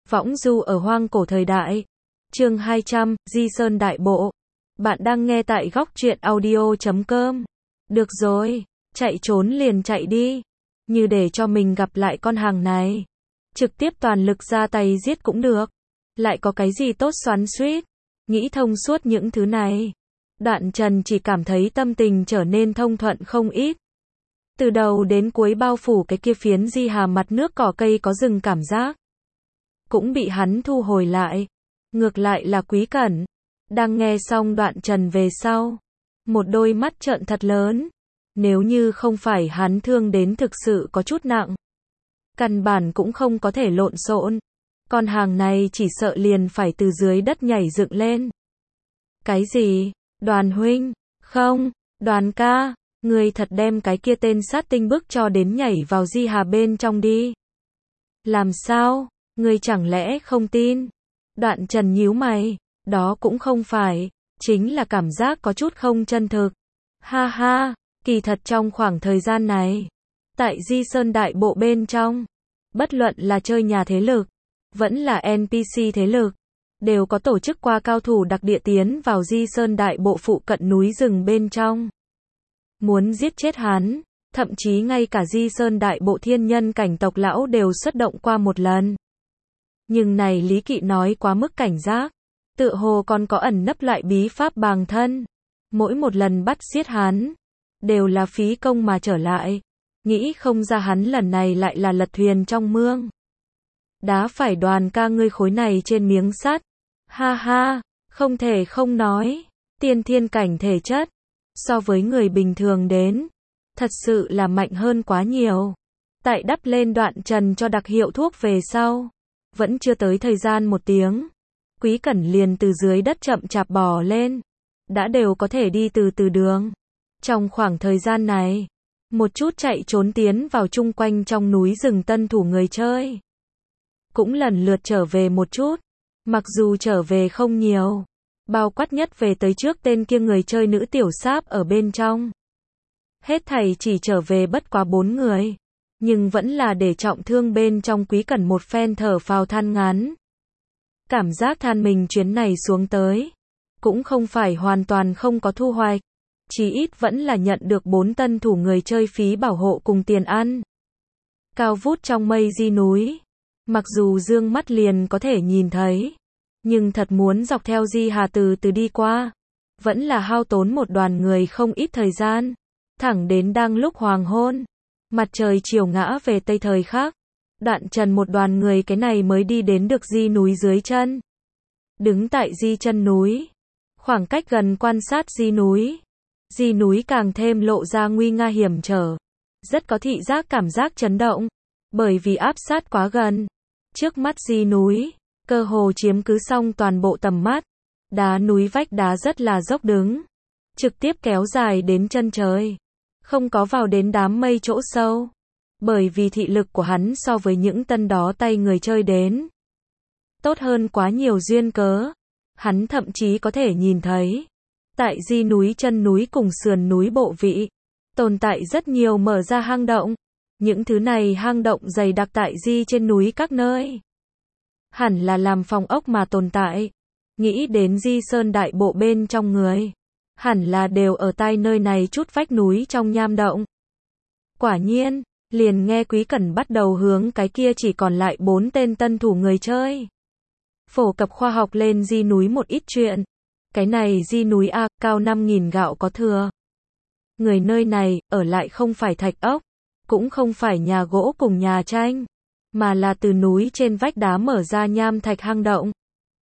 Võng du ở hoang cổ thời đại. Chương 200, Di Sơn Đại Bộ. Bạn đang nghe tại góc truyện audio.com. Được rồi, chạy trốn liền chạy đi. Như để cho mình gặp lại con hàng này. Trực tiếp toàn lực ra tay giết cũng được. Lại có cái gì tốt xoắn xuýt. Nghĩ thông suốt những thứ này. Đoạn Trần chỉ cảm thấy tâm tình trở nên thông thuận không ít. Từ đầu đến cuối bao phủ cái kia phiến Di Hà mặt nước cỏ cây có rừng cảm giác. Cũng bị hắn thu hồi lại. Ngược lại là Quý Cẩn. Đang nghe xong Đoạn Trần về sau. Một đôi mắt trợn thật lớn. Nếu như không phải hắn thương đến thực sự có chút nặng. Căn bản cũng không có thể lộn xộn. Con hàng này chỉ sợ liền phải từ dưới đất nhảy dựng lên. Cái gì? Đoàn huynh? Không, Đoàn ca. Ngươi thật đem cái kia tên sát tinh bức cho đến nhảy vào Di Hà bên trong đi. Làm sao? Ngươi chẳng lẽ không tin? Đoạn Trần nhíu mày. Đó cũng không phải. Chính là cảm giác có chút không chân thực. Ha ha, kỳ thật trong khoảng thời gian này. Tại Di Sơn Đại Bộ bên trong. Bất luận là chơi nhà thế lực. Vẫn là NPC thế lực. Đều có tổ chức qua cao thủ đặc địa tiến vào Di Sơn Đại Bộ phụ cận núi rừng bên trong. Muốn giết chết hắn. Thậm chí ngay cả Di Sơn Đại Bộ thiên nhân cảnh tộc lão đều xuất động qua một lần. Nhưng này Lý Kỵ nói quá mức cảnh giác. Tựa hồ còn có ẩn nấp lại bí pháp bàng thân. Mỗi một lần bắt giết hắn. Đều là phí công mà trở lại. Nghĩ không ra hắn lần này lại là lật thuyền trong mương. Đá phải Đoàn ca ngươi khối này trên miếng sắt. Ha ha, không thể không nói. Tiên thiên cảnh thể chất. So với người bình thường đến. Thật sự là mạnh hơn quá nhiều. Tại đắp lên Đoạn Trần cho đặc hiệu thuốc về sau. Vẫn chưa tới thời gian 1 tiếng. Quý Cẩn liền từ dưới đất chậm chạp bò lên. Đã đều có thể đi từ từ đường. Trong khoảng thời gian này. Một chút chạy trốn tiến vào chung quanh trong núi rừng tân thủ người chơi. Cũng lần lượt trở về một chút. Mặc dù trở về không nhiều. Bao quát nhất về tới trước tên kia người chơi nữ tiểu sáp ở bên trong. Hết thảy chỉ trở về bất quá 4 người. Nhưng vẫn là để trọng thương bên trong Quý Cẩn một phen thở phào than ngắn. Cảm giác than mình chuyến này xuống tới. Cũng không phải hoàn toàn không có thu hoạch. Chí ít vẫn là nhận được 4 tân thủ người chơi phí bảo hộ cùng tiền ăn. Cao vút trong mây Di núi. Mặc dù dương mắt liền có thể nhìn thấy. Nhưng thật muốn dọc theo Di Hà từ từ đi qua. Vẫn là hao tốn một đoàn người không ít thời gian. Thẳng đến đang lúc hoàng hôn. Mặt trời chiều ngã về tây thời khắc. Đoạn Trần một đoàn người cái này mới đi đến được Di núi dưới chân. Đứng tại Di chân núi. Khoảng cách gần quan sát Di núi. Di núi càng thêm lộ ra nguy nga hiểm trở. Rất có thị giác cảm giác chấn động. Bởi vì áp sát quá gần. Trước mắt Di núi. Cơ hồ chiếm cứ xong toàn bộ tầm mắt. Đá núi vách đá rất là dốc đứng. Trực tiếp kéo dài đến chân trời. Không có vào đến đám mây chỗ sâu. Bởi vì thị lực của hắn so với những tân đó tay người chơi đến. Tốt hơn quá nhiều duyên cớ. Hắn thậm chí có thể nhìn thấy. Tại Di núi chân núi cùng sườn núi bộ vị. Tồn tại rất nhiều mở ra hang động. Những thứ này hang động dày đặc tại Di trên núi các nơi. Hẳn là làm phòng ốc mà tồn tại. Nghĩ đến Di Sơn Đại Bộ bên trong người. Hẳn là đều ở tai nơi này chút vách núi trong nham động. Quả nhiên, liền nghe Quý Cẩn bắt đầu hướng cái kia chỉ còn lại 4 tên tân thủ người chơi. Phổ cập khoa học lên Di núi một ít chuyện. Cái này Di núi A, cao 5.000 gạo có thừa. Người nơi này, ở lại không phải thạch ốc. Cũng không phải nhà gỗ cùng nhà tranh. Mà là từ núi trên vách đá mở ra nham thạch hang động.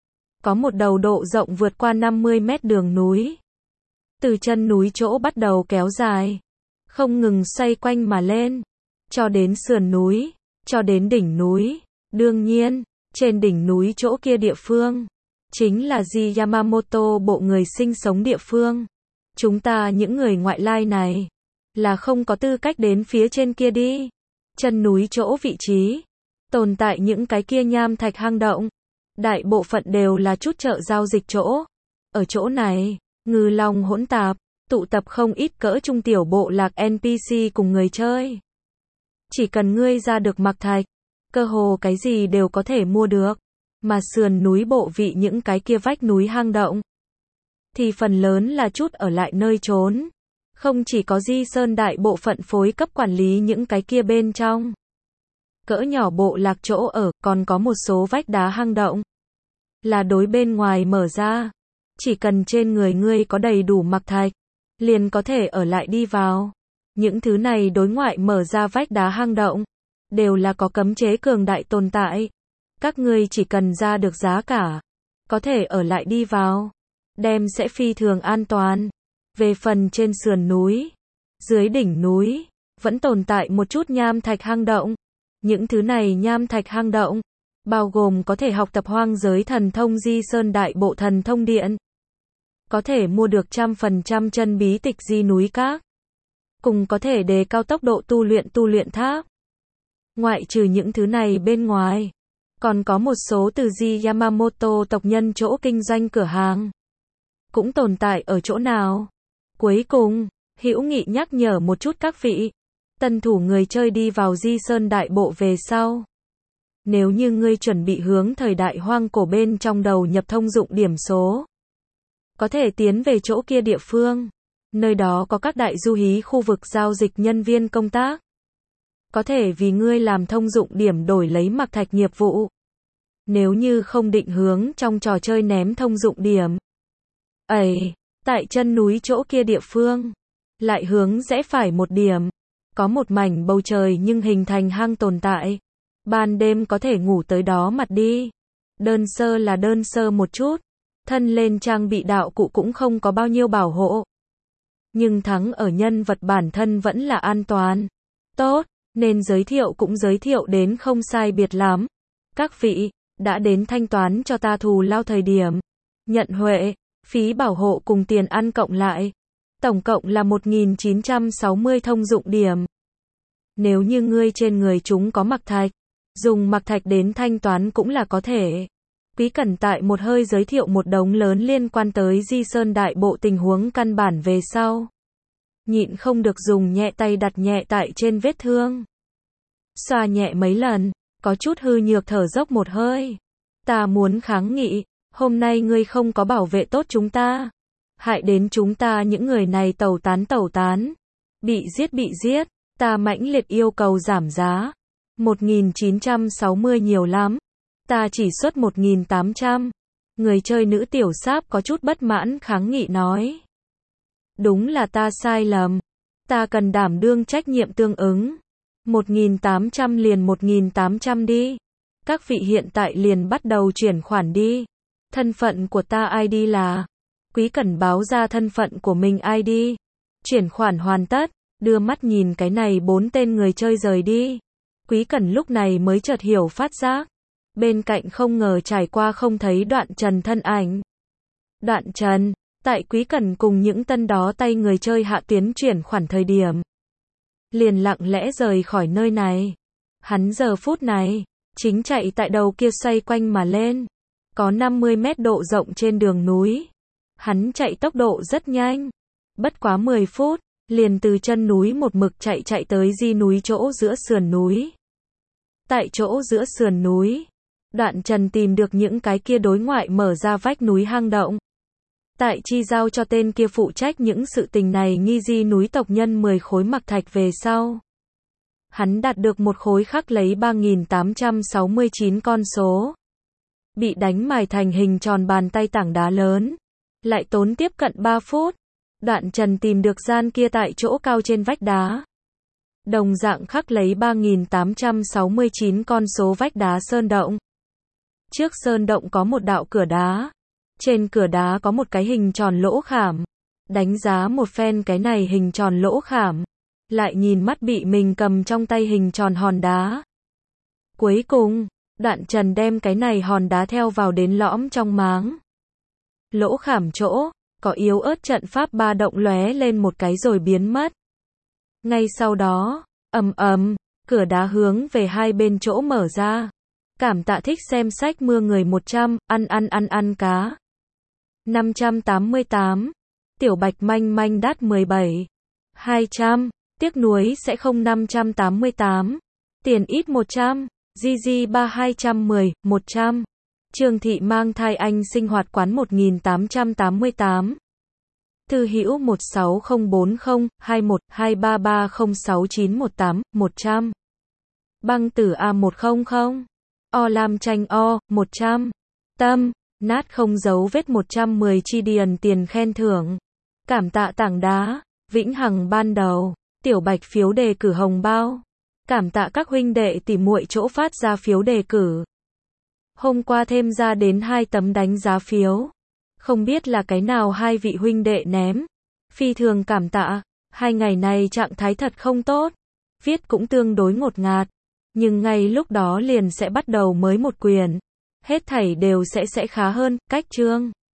Có một đầu độ rộng vượt qua 50 mét đường núi. Từ chân núi chỗ bắt đầu kéo dài. Không ngừng xoay quanh mà lên. Cho đến sườn núi. Cho đến đỉnh núi. Đương nhiên, trên đỉnh núi chỗ kia địa phương. Chính là Di Yamamoto bộ người sinh sống địa phương. Chúng ta những người ngoại lai này. Là không có tư cách đến phía trên kia đi. Chân núi chỗ vị trí. Tồn tại những cái kia nham thạch hang động. Đại bộ phận đều là chút chợ giao dịch chỗ. Ở chỗ này, ngư long hỗn tạp, tụ tập không ít cỡ trung tiểu bộ lạc NPC cùng người chơi. Chỉ cần ngươi ra được mặc thạch, cơ hồ cái gì đều có thể mua được. mà sườn núi bộ vị những cái kia vách núi hang động, thì phần lớn là chút ở lại nơi trốn. Không chỉ có Di Sơn Đại Bộ phận phối cấp quản lý những cái kia bên trong cỡ nhỏ bộ lạc chỗ ở, còn có một số vách đá hang động là đối bên ngoài mở ra. Chỉ cần trên người ngươi có đầy đủ mặc thạch, liền có thể ở lại đi vào. Những thứ này đối ngoại mở ra vách đá hang động, đều là có cấm chế cường đại tồn tại. Các ngươi chỉ cần ra được giá cả, có thể ở lại đi vào, đem sẽ phi thường an toàn. Về phần trên sườn núi, dưới đỉnh núi, vẫn tồn tại một chút nham thạch hang động. Những thứ này nham thạch hang động, bao gồm có thể học tập hoang giới thần thông Di Sơn Đại Bộ thần thông điện, có thể mua được 100% chân bí tịch di núi các, cùng có thể đề cao tốc độ tu luyện tháp. Ngoại trừ những thứ này bên ngoài, còn có một số từ Di Yamamoto tộc nhân chỗ kinh doanh cửa hàng, cũng tồn tại ở chỗ nào. Cuối cùng, hữu nghị nhắc nhở một chút các vị tân thủ người chơi đi vào Di Sơn Đại Bộ về sau. Nếu như ngươi chuẩn bị hướng thời đại hoang cổ bên trong đầu nhập thông dụng điểm số, có thể tiến về chỗ kia địa phương. Nơi đó có các đại du hí khu vực giao dịch nhân viên công tác, có thể vì ngươi làm thông dụng điểm đổi lấy mặc thạch nghiệp vụ. Nếu như không định hướng trong trò chơi ném thông dụng điểm, tại chân núi chỗ kia địa phương, lại hướng rẽ phải một điểm, có một mảnh bầu trời nhưng hình thành hang tồn tại. Ban đêm có thể ngủ tới đó mặt đi. Đơn sơ là đơn sơ một chút, thân lên trang bị đạo cụ cũng không có bao nhiêu bảo hộ. Nhưng thắng ở nhân vật bản thân vẫn là an toàn. Tốt, nên giới thiệu cũng giới thiệu đến không sai biệt lắm. Các vị, đã đến thanh toán cho ta thù lao thời điểm. Nhận huệ, phí bảo hộ cùng tiền ăn cộng lại. Tổng cộng là 1960 thông dụng điểm. Nếu như ngươi trên người chúng có mặc thạch, dùng mặc thạch đến thanh toán cũng là có thể. Quý Cẩn tại một hơi giới thiệu một đống lớn liên quan tới Di Sơn Đại Bộ tình huống căn bản về sau. Nhịn không được dùng nhẹ tay đặt nhẹ tại trên vết thương. Xoa nhẹ mấy lần, có chút hư nhược thở dốc một hơi. Ta muốn kháng nghị, hôm nay ngươi không có bảo vệ tốt chúng ta. Hại đến chúng ta những người này tẩu tán. Bị giết, ta mãnh liệt yêu cầu giảm giá. 1960 nhiều lắm. Ta chỉ xuất 1800. Người chơi nữ tiểu sáp có chút bất mãn kháng nghị nói. Đúng là ta sai lầm. Ta cần đảm đương trách nhiệm tương ứng. 1800 liền 1800 đi. Các vị hiện tại liền bắt đầu chuyển khoản đi. Thân phận của ta ID là. Quý Cẩn báo ra thân phận của mình ID. Chuyển khoản hoàn tất. Đưa mắt nhìn cái này 4 tên người chơi rời đi. Quý Cẩn lúc này mới chợt hiểu phát giác. Bên cạnh không ngờ trải qua không thấy Đoạn Trần thân ảnh. Đoạn Trần, tại Quý Cẩn cùng những tân đó tay người chơi hạ tuyến chuyển khoản thời điểm, liền lặng lẽ rời khỏi nơi này. Hắn giờ phút này, chính chạy tại đầu kia xoay quanh mà lên. Có 50 mét độ rộng trên đường núi. Hắn chạy tốc độ rất nhanh. Bất quá 10 phút, liền từ chân núi một mực chạy tới di núi chỗ giữa sườn núi. Tại chỗ giữa sườn núi, Đoạn Trần tìm được những cái kia đối ngoại mở ra vách núi hang động. Tại chi giao cho tên kia phụ trách những sự tình này nghi di núi tộc nhân 10 khối mặc thạch về sau. Hắn đạt được một khối khắc lấy 3869 con số. Bị đánh mài thành hình tròn bàn tay tảng đá lớn. Lại tốn tiếp cận 3 phút. Đoạn Trần tìm được gian kia tại chỗ cao trên vách đá. Đồng dạng khắc lấy 3869 con số vách đá sơn động. Trước sơn động có một đạo cửa đá. Trên cửa đá có một cái hình tròn lỗ khảm. Đánh giá một phen cái này hình tròn lỗ khảm. Lại nhìn mắt bị mình cầm trong tay hình tròn hòn đá. Cuối cùng, Đoạn Trần đem cái này hòn đá theo vào đến lõm trong máng. Lỗ khảm chỗ, có yếu ớt trận pháp ba động lóe lên một cái rồi biến mất. Ngay sau đó, cửa đá hướng về hai bên chỗ mở ra. Cảm tạ thích xem sách mưa người 100, ăn cá. 588. Tiểu Bạch manh manh đát 17. 200. Tiếc nuối sẽ không 588. Tiền ít 100. GG 3210, 100. Trương Thị mang thai anh sinh hoạt quán 1888. Thư hữu 160402123306918 100. Băng tử A100. O lam tranh O 100. Tâm, nát không dấu vết 110 chi điền tiền khen thưởng. Cảm tạ tảng đá, vĩnh hằng ban đầu, tiểu bạch phiếu đề cử hồng bao. Cảm tạ các huynh đệ tỉ muội chỗ phát ra phiếu đề cử. Hôm qua thêm ra đến 2 tấm đánh giá phiếu. Không biết là cái nào hai vị huynh đệ ném. Phi thường cảm tạ, 2 ngày này trạng thái thật không tốt. Viết cũng tương đối ngột ngạt. Nhưng ngay lúc đó liền sẽ bắt đầu mới một quyển. Hết thảy đều sẽ khá hơn, cách chương.